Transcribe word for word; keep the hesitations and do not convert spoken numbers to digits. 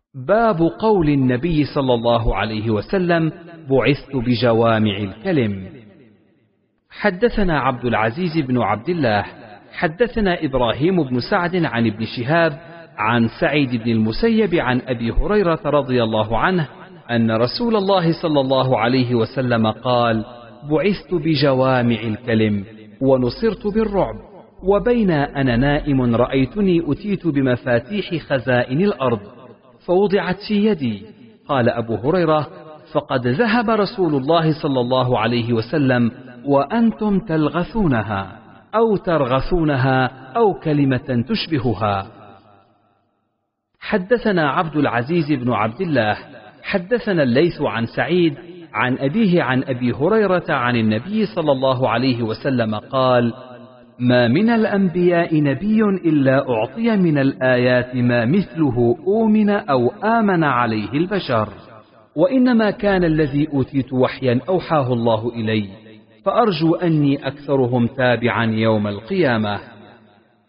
باب قول النبي صلى الله عليه وسلم: بعثت بجوامع الكلم. حدثنا عبد العزيز بن عبد الله حدثنا إبراهيم بن سعد عن ابن شهاب عن سعيد بن المسيب عن أبي هريرة رضي الله عنه أن رسول الله صلى الله عليه وسلم قال: بعثت بجوامع الكلم ونصرت بالرعب، وبين أنا نائم رأيتني أتيت بمفاتيح خزائن الأرض فوضعت في يدي. قال أبو هريرة: فقد ذهب رسول الله صلى الله عليه وسلم وأنتم تلغثونها أو ترغثونها أو كلمة تشبهها. حدثنا عبد العزيز بن عبد الله حدثنا الليث عن سعيد عن أبيه عن أبي هريرة عن النبي صلى الله عليه وسلم قال: ما من الأنبياء نبي إلا أعطي من الآيات ما مثله أؤمن أو آمن عليه البشر، وإنما كان الذي أوتيت وحيا أوحاه الله إلي، فأرجو أني أكثرهم تابعا يوم القيامة.